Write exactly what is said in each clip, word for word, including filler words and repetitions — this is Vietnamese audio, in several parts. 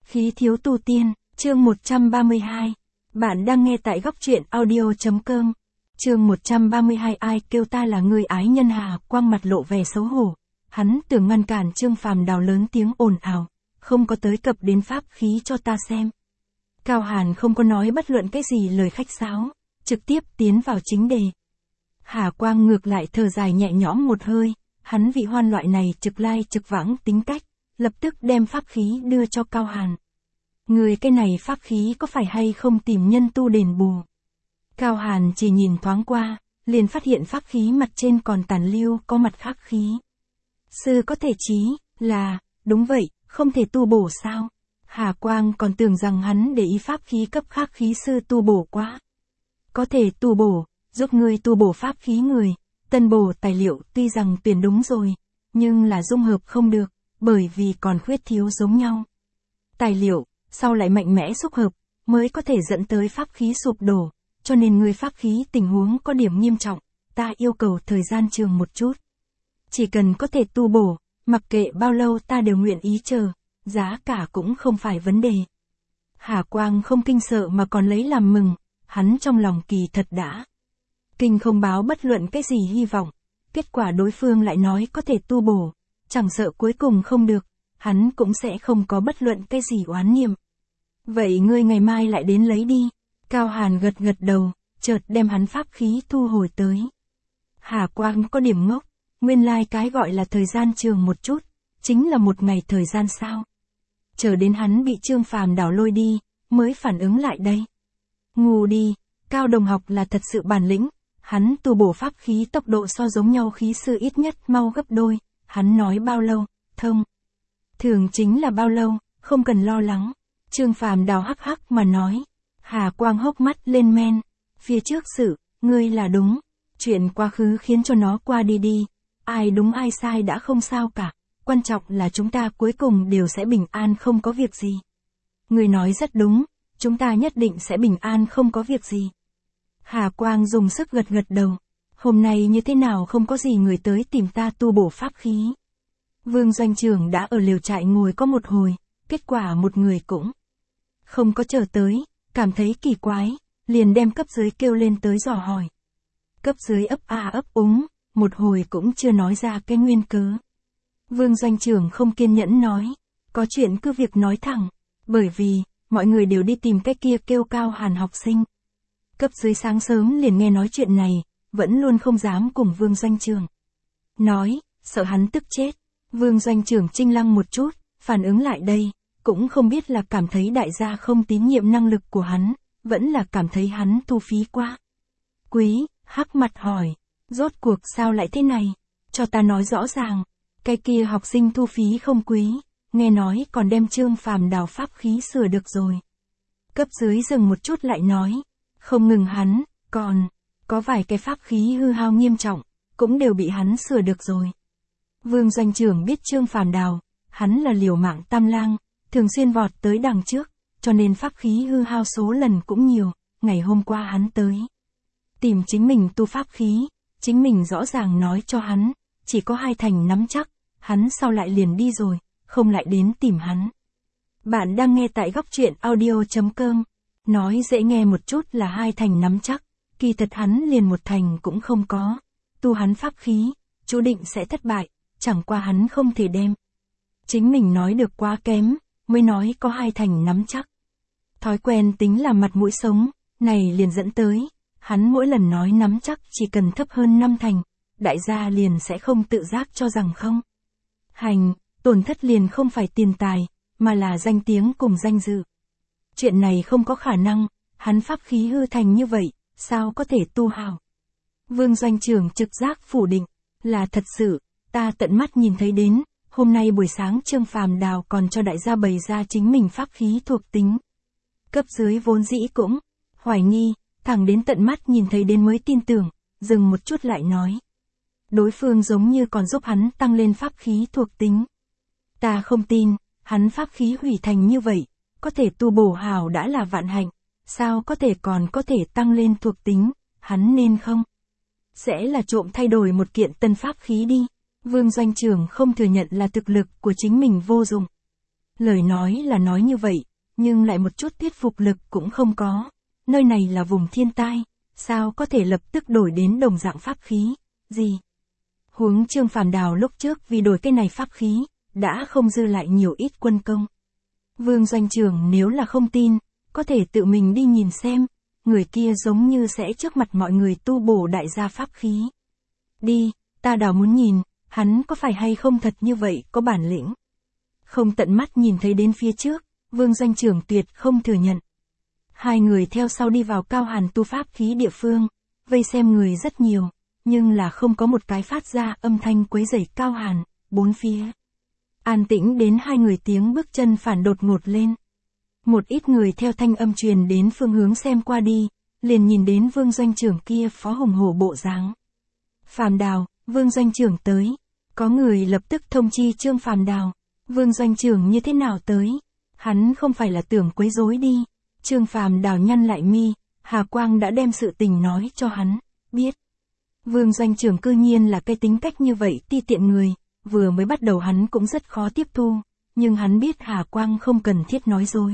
Khí thiếu tu tiên, chương một trăm ba mươi hai. Bạn đang nghe tại góc truyện audio.com. Chương một trăm ba mươi hai. Ai kêu ta là người ái nhân? Hà Quang mặt lộ vẻ xấu hổ. Hắn tưởng ngăn cản Trương Phàm Đào lớn tiếng ồn ào, không có tới cập đến pháp khí cho ta xem. Cao Hàn không có nói bất luận cái gì lời khách sáo, trực tiếp tiến vào chính đề. Hà Quang ngược lại thở dài nhẹ nhõm một hơi, hắn vị hoan loại này trực lai trực vãng tính cách, lập tức đem pháp khí đưa cho Cao Hàn. Người cái này pháp khí có phải hay không tìm nhân tu đền bù? Cao Hàn chỉ nhìn thoáng qua, liền phát hiện pháp khí mặt trên còn tàn lưu có mặt khác khí. Sư có thể chí là, đúng vậy, không thể tu bổ sao? Hà Quang còn tưởng rằng hắn để ý pháp khí cấp khác khí sư tu bổ quá. Có thể tu bổ, giúp người tu bổ pháp khí người, tân bổ tài liệu tuy rằng tuyển đúng rồi, nhưng là dung hợp không được, bởi vì còn khuyết thiếu giống nhau. Tài liệu, sau lại mạnh mẽ xúc hợp, mới có thể dẫn tới pháp khí sụp đổ, cho nên người pháp khí tình huống có điểm nghiêm trọng, ta yêu cầu thời gian trường một chút. Chỉ cần có thể tu bổ, mặc kệ bao lâu ta đều nguyện ý chờ, giá cả cũng không phải vấn đề. Hà Quang không kinh sợ mà còn lấy làm mừng, hắn trong lòng kỳ thật đã. Kinh không báo bất luận cái gì hy vọng, kết quả đối phương lại nói có thể tu bổ, chẳng sợ cuối cùng không được, hắn cũng sẽ không có bất luận cái gì oán niệm. Vậy ngươi ngày mai lại đến lấy đi. Cao Hàn gật gật đầu, chợt đem hắn pháp khí thu hồi tới. Hà Quang có điểm ngốc, nguyên lai like cái gọi là thời gian trường một chút, chính là một ngày thời gian sao. Chờ đến hắn bị Trương Phàm Đào lôi đi, mới phản ứng lại đây. Ngu đi, Cao đồng học là thật sự bản lĩnh, hắn tu bổ pháp khí tốc độ so giống nhau khí sư ít nhất mau gấp đôi, hắn nói bao lâu, thông. Thường chính là bao lâu, không cần lo lắng. Trương Phàm Đào hắc hắc mà nói. Hà Quang hốc mắt lên men. Phía trước sự, ngươi là đúng. Chuyện quá khứ khiến cho nó qua đi đi. Ai đúng ai sai đã không sao cả. Quan trọng là chúng ta cuối cùng đều sẽ bình an không có việc gì. Ngươi nói rất đúng. Chúng ta nhất định sẽ bình an không có việc gì. Hà Quang dùng sức gật gật đầu. Hôm nay như thế nào không có gì người tới tìm ta tu bổ pháp khí. Vương doanh trưởng đã ở lều trại ngồi có một hồi, kết quả một người cũng không có chờ tới, cảm thấy kỳ quái, liền đem cấp dưới kêu lên tới dò hỏi. Cấp dưới ấp a ấp úng, một hồi cũng chưa nói ra cái nguyên cớ. Vương doanh trưởng không kiên nhẫn nói, có chuyện cứ việc nói thẳng, bởi vì, mọi người đều đi tìm cái kia kêu Cao Hàn học sinh. Cấp dưới sáng sớm liền nghe nói chuyện này, vẫn luôn không dám cùng Vương doanh trưởng nói, sợ hắn tức chết. Vương doanh trưởng chinh lăng một chút, phản ứng lại đây, cũng không biết là cảm thấy đại gia không tín nhiệm năng lực của hắn, vẫn là cảm thấy hắn thu phí quá. Quý, hắc mặt hỏi, rốt cuộc sao lại thế này, cho ta nói rõ ràng, cái kia học sinh thu phí không quý, nghe nói còn đem Trương Phàm Đào pháp khí sửa được rồi. Cấp dưới dừng một chút lại nói, không ngừng hắn, còn, có vài cái pháp khí hư hao nghiêm trọng, cũng đều bị hắn sửa được rồi. Vương doanh trưởng biết Trương Phàm Đào, hắn là liều mạng tam lang, thường xuyên vọt tới đằng trước, cho nên pháp khí hư hao số lần cũng nhiều, ngày hôm qua hắn tới. Tìm chính mình tu pháp khí, chính mình rõ ràng nói cho hắn, chỉ có hai thành nắm chắc, hắn sau lại liền đi rồi, không lại đến tìm hắn. Bạn đang nghe tại góc truyện audio.com, nói dễ nghe một chút là hai thành nắm chắc, kỳ thật hắn liền một thành cũng không có, tu hắn pháp khí, chú định sẽ thất bại, chẳng qua hắn không thể đem. Chính mình nói được quá kém, mới nói có hai thành nắm chắc. Thói quen tính là mặt mũi sống, này liền dẫn tới, hắn mỗi lần nói nắm chắc chỉ cần thấp hơn năm thành, đại gia liền sẽ không tự giác cho rằng không. Hành, tổn thất liền không phải tiền tài, mà là danh tiếng cùng danh dự. Chuyện này không có khả năng, hắn pháp khí hư thành như vậy, sao có thể tu hào. Vương doanh trưởng trực giác phủ định, là thật sự, ta tận mắt nhìn thấy đến. Hôm nay buổi sáng Trương Phàm Đào còn cho đại gia bày ra chính mình pháp khí thuộc tính. Cấp dưới vốn dĩ cũng hoài nghi, thẳng đến tận mắt nhìn thấy đến mới tin tưởng, dừng một chút lại nói. Đối phương giống như còn giúp hắn tăng lên pháp khí thuộc tính. Ta không tin, hắn pháp khí hủy thành như vậy, có thể tu bổ hào đã là vạn hạnh, sao có thể còn có thể tăng lên thuộc tính, hắn nên không? Sẽ là trộm thay đổi một kiện tân pháp khí đi. Vương doanh trưởng không thừa nhận là thực lực của chính mình vô dụng. Lời nói là nói như vậy, nhưng lại một chút thuyết phục lực cũng không có. Nơi này là vùng thiên tai, sao có thể lập tức đổi đến đồng dạng pháp khí, gì? Huống Trương Phàm Đào lúc trước vì đổi cái này pháp khí, đã không dư lại nhiều ít quân công. Vương doanh trưởng nếu là không tin, có thể tự mình đi nhìn xem, người kia giống như sẽ trước mặt mọi người tu bổ đại gia pháp khí. Đi, ta đào muốn nhìn, hắn có phải hay không thật như vậy có bản lĩnh. Không tận mắt nhìn thấy đến phía trước, Vương doanh trưởng tuyệt không thừa nhận. Hai người theo sau đi vào Cao Hàn tu pháp khí địa phương, vây xem người rất nhiều, nhưng là không có một cái phát ra âm thanh quấy rầy Cao Hàn, bốn phía. An tĩnh đến hai người tiếng bước chân phản đột ngột lên. Một ít người theo thanh âm truyền đến phương hướng xem qua đi, liền nhìn đến Vương doanh trưởng kia phó hùng hổ bộ dáng. Phàm Đào, Vương doanh trưởng tới. Có người lập tức thông chi Trương Phàm Đào. Vương doanh trưởng như thế nào tới? Hắn không phải là tưởng quấy rối đi. Trương Phàm Đào nhăn lại mi, Hà Quang đã đem sự tình nói cho hắn, biết. Vương doanh trưởng cư nhiên là cái tính cách như vậy ti tiện người, vừa mới bắt đầu hắn cũng rất khó tiếp thu, nhưng hắn biết Hà Quang không cần thiết nói dối.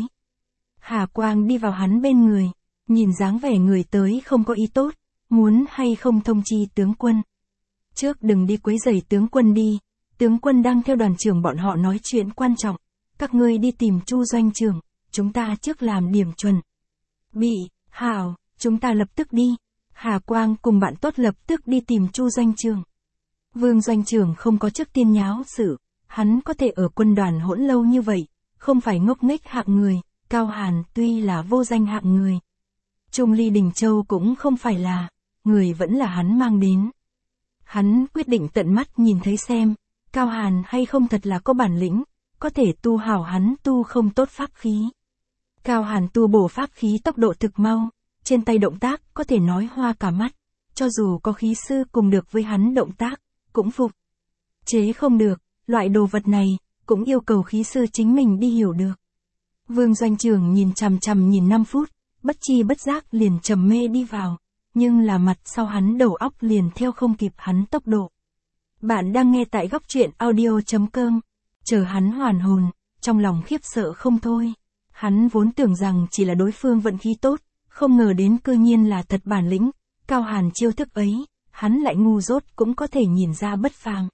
Hà Quang đi vào hắn bên người, nhìn dáng vẻ người tới không có ý tốt, muốn hay không thông chi tướng quân. Trước đừng đi quấy rầy tướng quân đi, tướng quân đang theo đoàn trưởng bọn họ nói chuyện quan trọng, các ngươi đi tìm Chu doanh trưởng, chúng ta trước làm điểm chuẩn. Bị, hảo, chúng ta lập tức đi. Hà Quang cùng bạn tốt lập tức đi tìm Chu doanh trưởng. Vương doanh trưởng không có trước tiên nháo sự, hắn có thể ở quân đoàn hỗn lâu như vậy, không phải ngốc nghếch hạng người, Cao Hàn tuy là vô danh hạng người. Trung Ly Đình Châu cũng không phải là, người vẫn là hắn mang đến. Hắn quyết định tận mắt nhìn thấy xem, Cao Hàn hay không thật là có bản lĩnh, có thể tu hảo hắn tu không tốt pháp khí. Cao Hàn tu bổ pháp khí tốc độ thực mau, trên tay động tác có thể nói hoa cả mắt, cho dù có khí sư cùng được với hắn động tác, cũng phục. Chế không được, loại đồ vật này, cũng yêu cầu khí sư chính mình đi hiểu được. Vương doanh trưởng nhìn chằm chằm nhìn năm phút, bất chi bất giác liền trầm mê đi vào, nhưng là mặt sau hắn đầu óc liền theo không kịp hắn tốc độ. Bạn đang nghe tại góc truyện audio chấm com, chờ hắn hoàn hồn, trong lòng khiếp sợ không thôi. Hắn vốn tưởng rằng chỉ là đối phương vận khí tốt, không ngờ đến cư nhiên là thật bản lĩnh, Cao Hàn chiêu thức ấy, hắn lại ngu dốt cũng có thể nhìn ra bất phàm.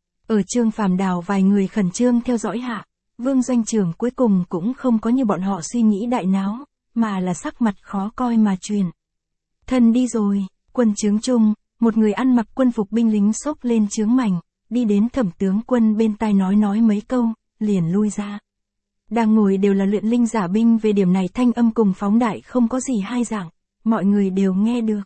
Ở Trương Phàm Đào vài người khẩn trương theo dõi hạ, Vương doanh trưởng cuối cùng cũng không có như bọn họ suy nghĩ đại náo, mà là sắc mặt khó coi mà truyền. Thân đi rồi, quân trướng chung, một người ăn mặc quân phục binh lính xốc lên trướng mảnh, đi đến Thẩm tướng quân bên tai nói nói mấy câu, liền lui ra. Đang ngồi đều là luyện linh giả binh, về điểm này thanh âm cùng phóng đại không có gì hai dạng, mọi người đều nghe được.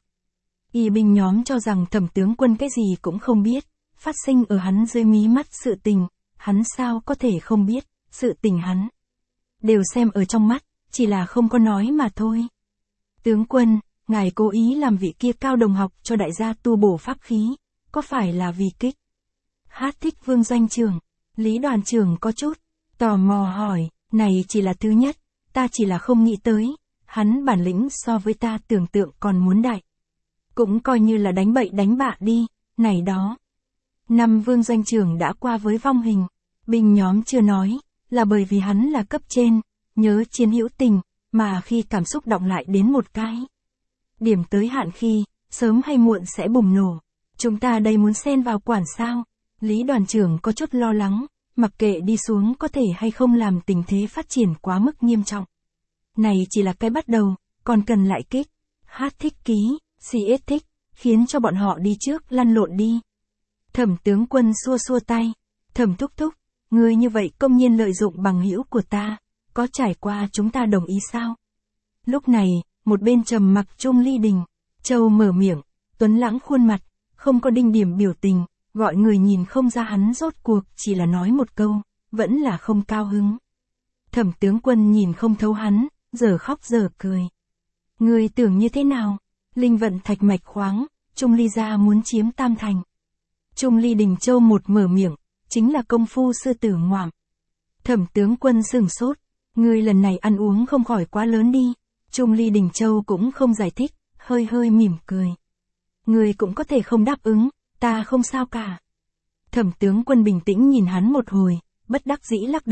Y binh nhóm cho rằng Thẩm tướng quân cái gì cũng không biết, phát sinh ở hắn dưới mí mắt sự tình, hắn sao có thể không biết, sự tình hắn đều xem ở trong mắt, chỉ là không có nói mà thôi. Tướng quân, ngài cố ý làm vị kia Cao đồng học cho đại gia tu bổ pháp khí, có phải là vì kích? Hát thích Vương doanh trưởng, Lý đoàn trưởng có chút tò mò hỏi, này chỉ là thứ nhất, ta chỉ là không nghĩ tới, hắn bản lĩnh so với ta tưởng tượng còn muốn đại. Cũng coi như là đánh bậy đánh bạ đi, này đó. Năm Vương doanh trưởng đã qua với vong hình, binh nhóm chưa nói, là bởi vì hắn là cấp trên, nhớ chiến hữu tình, mà khi cảm xúc động lại đến một cái điểm tới hạn khi, sớm hay muộn sẽ bùng nổ. Chúng ta đây muốn xen vào quản sao? Lý đoàn trưởng có chút lo lắng, mặc kệ đi xuống có thể hay không làm tình thế phát triển quá mức nghiêm trọng. Này chỉ là cái bắt đầu, còn cần lại kích. Hát thích ký, xê ét thích, khiến cho bọn họ đi trước lăn lộn đi. Thẩm tướng quân xua xua tay, Thẩm thúc thúc, ngươi như vậy công nhiên lợi dụng bằng hữu của ta, có trải qua chúng ta đồng ý sao? Lúc này, một bên trầm mặc Trung Ly Đình, Châu mở miệng, tuấn lãng khuôn mặt, không có đinh điểm biểu tình, gọi người nhìn không ra hắn rốt cuộc chỉ là nói một câu, vẫn là không cao hứng. Thẩm tướng quân nhìn không thấu hắn, giờ khóc giờ cười. Ngươi tưởng như thế nào? Linh vận thạch mạch khoáng, Trung Ly gia muốn chiếm Tam Thành. Trung Ly Đình Châu một mở miệng, chính là công phu sư tử ngoạm. Thẩm tướng quân sửng sốt, ngươi lần này ăn uống không khỏi quá lớn đi. Trung Ly Đình Châu cũng không giải thích, hơi hơi mỉm cười. Ngươi cũng có thể không đáp ứng, ta không sao cả. Thẩm tướng quân bình tĩnh nhìn hắn một hồi, bất đắc dĩ lắc đầu,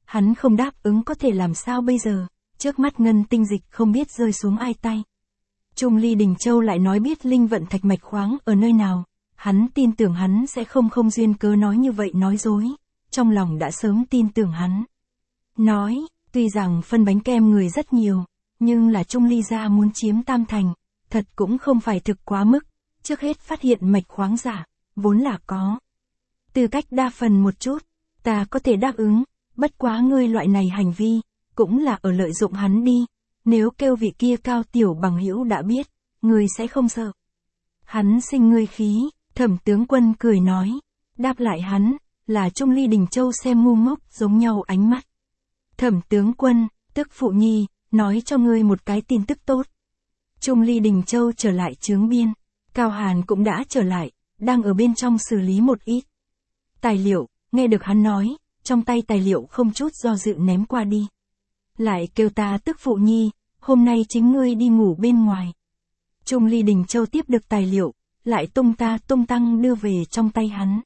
Hắn không đáp ứng có thể làm sao bây giờ, trước mắt ngân tinh dịch không biết rơi xuống ai tay. Trung Ly Đình Châu lại nói biết linh vận thạch mạch khoáng ở nơi nào, hắn tin tưởng hắn sẽ không không duyên cớ nói như vậy nói dối, trong lòng đã sớm tin tưởng hắn. Nói, tuy rằng phân bánh kem người rất nhiều, nhưng là Trung Ly gia muốn chiếm Tam Thành, thật cũng không phải thực quá mức, trước hết phát hiện mạch khoáng giả, vốn là có. Tư cách đa phần một chút, ta có thể đáp ứng, bất quá ngươi loại này hành vi, cũng là ở lợi dụng hắn đi, nếu kêu vị kia Cao tiểu bằng hữu đã biết, ngươi sẽ không sợ. Hắn sinh ngươi khí, Thẩm tướng quân cười nói, đáp lại hắn, là Trung Ly Đình Châu xem ngu ngốc giống nhau ánh mắt. Thẩm tướng quân, tức phụ nhi, nói cho ngươi một cái tin tức tốt. Trung Ly Đình Châu trở lại chướng biên, Cao Hàn cũng đã trở lại, đang ở bên trong xử lý một ít tài liệu, nghe được hắn nói, trong tay tài liệu không chút do dự ném qua đi. Lại kêu ta tức phụ nhi, hôm nay chính ngươi đi ngủ bên ngoài. Trung Ly Đình Châu tiếp được tài liệu, lại tung ta tung tăng đưa về trong tay hắn.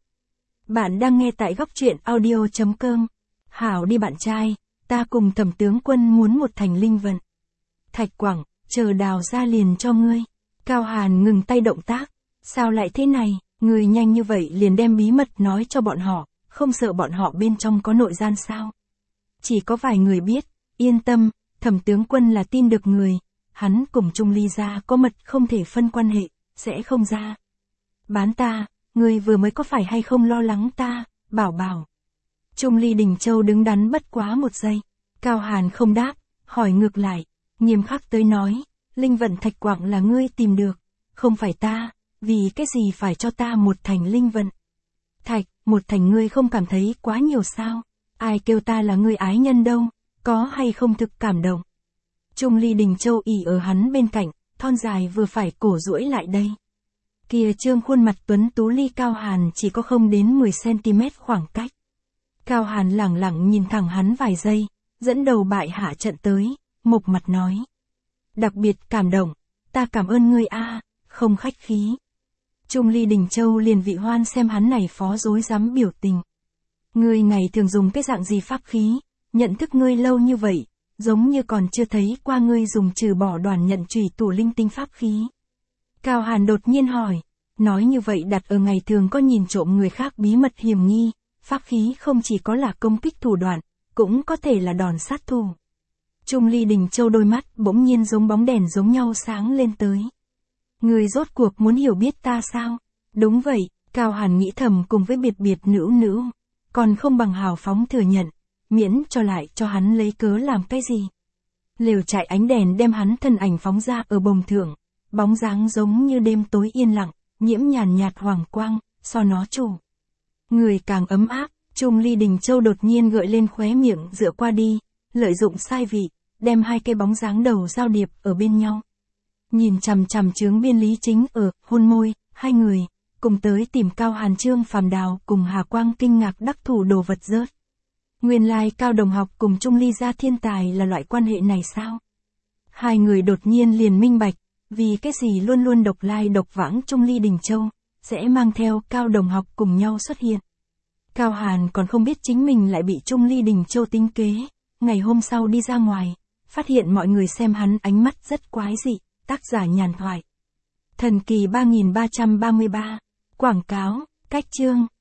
Bạn đang nghe tại góc truyện audio chấm com. Hảo đi bạn trai, ta cùng Thẩm tướng quân muốn một thành linh vận thạch quảng, chờ đào ra liền cho ngươi. Cao Hàn ngừng tay động tác, sao lại thế này, người nhanh như vậy liền đem bí mật nói cho bọn họ, không sợ bọn họ bên trong có nội gian sao? Chỉ có vài người biết, yên tâm, Thẩm tướng quân là tin được người, hắn cùng Trung Ly gia có mật không thể phân quan hệ, sẽ không ra bán ta, người vừa mới có phải hay không lo lắng ta, bảo bảo. Trung Ly Đình Châu đứng đắn bất quá một giây, Cao Hàn không đáp, hỏi ngược lại, nghiêm khắc tới nói, linh vận thạch quảng là ngươi tìm được, không phải ta, vì cái gì phải cho ta một thành linh vận thạch, một thành ngươi không cảm thấy quá nhiều sao, ai kêu ta là ngươi ái nhân đâu, có hay không thực cảm động. Trung Ly Đình Châu ỉ ở hắn bên cạnh, thon dài vừa phải cổ duỗi lại đây. Kia trương khuôn mặt tuấn tú ly Cao Hàn chỉ có không đến mười xăng-ti-mét khoảng cách. Cao Hàn lẳng lặng nhìn thẳng hắn vài giây, dẫn đầu bại hạ trận tới, mộc mặt nói. Đặc biệt cảm động, ta cảm ơn ngươi a, không khách khí. Trung Ly Đình Châu liền vị hoan xem hắn này phó dối dám biểu tình. Ngươi ngày thường dùng cái dạng gì pháp khí, nhận thức ngươi lâu như vậy, giống như còn chưa thấy qua ngươi dùng trừ bỏ đoàn nhận chủy tủ linh tinh pháp khí. Cao Hàn đột nhiên hỏi, nói như vậy đặt ở ngày thường có nhìn trộm người khác bí mật hiểm nghi, pháp khí không chỉ có là công kích thủ đoạn, cũng có thể là đòn sát thủ. Trung Ly Đình Châu đôi mắt bỗng nhiên giống bóng đèn giống nhau sáng lên tới. Người rốt cuộc muốn hiểu biết ta sao? Đúng vậy, Cao Hàn nghĩ thầm cùng với biệt biệt nữ nữ, còn không bằng hào phóng thừa nhận, miễn cho lại cho hắn lấy cớ làm cái gì. Lều trại ánh đèn đem hắn thân ảnh phóng ra ở bồng thượng, bóng dáng giống như đêm tối yên lặng, nhiễm nhàn nhạt hoàng quang, so nó chủ. Người càng ấm áp, Trung Ly Đình Châu đột nhiên gợi lên khóe miệng dựa qua đi, lợi dụng sai vị, đem hai cây bóng dáng đầu giao điệp ở bên nhau. Nhìn chằm chằm chướng biên Lý Chính ở, hôn môi, hai người, cùng tới tìm Cao Hàn Trương Phàm Đào cùng Hà Quang kinh ngạc đắc thủ đồ vật rớt. Nguyên lai Cao đồng học cùng Trung Ly gia thiên tài là loại quan hệ này sao? Hai người đột nhiên liền minh bạch, vì cái gì luôn luôn độc lai độc vãng Trung Ly Đình Châu, sẽ mang theo Cao đồng học cùng nhau xuất hiện. Cao Hàn còn không biết chính mình lại bị Trung Ly Đình Châu tính kế, ngày hôm sau đi ra ngoài, phát hiện mọi người xem hắn ánh mắt rất quái dị, tác giả nhàn thoại. Thần kỳ ba nghìn ba trăm ba mươi ba, quảng cáo, cách chương.